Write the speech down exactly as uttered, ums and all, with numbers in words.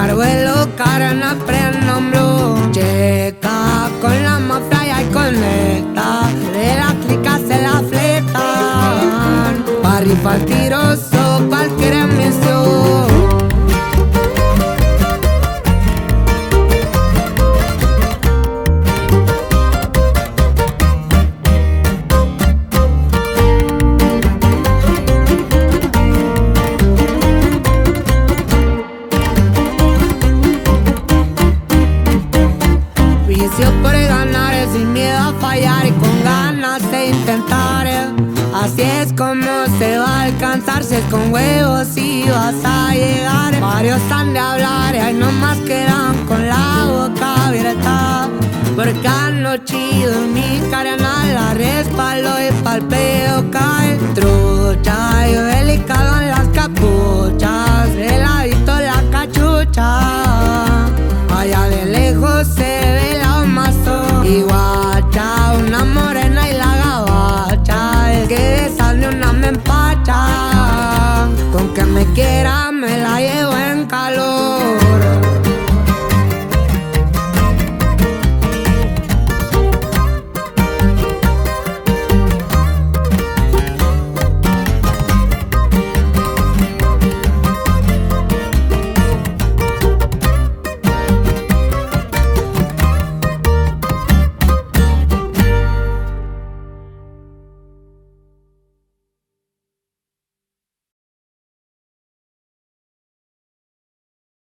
Cargo el carana prendo hombro. Checa con la mafia y conecta. De la clica se la fletan. Pa' rifar tiroso cualquier emisión. Por ganar, sin miedo a fallar y con ganas de intentar. Así es como se va a alcanzar, si es con huevos y vas a llegar. Varios han de hablar y hay nomás quedan con la boca abierta. Porque anoche mi carnal la respaldo y pa'l peo cae trucha. Yo delicado en las capuchas, heladito la cachucha. Allá de lejos se ve la mazo y guacha, una morena y la gabacha. El que de sal de una me empacha, con que me quiera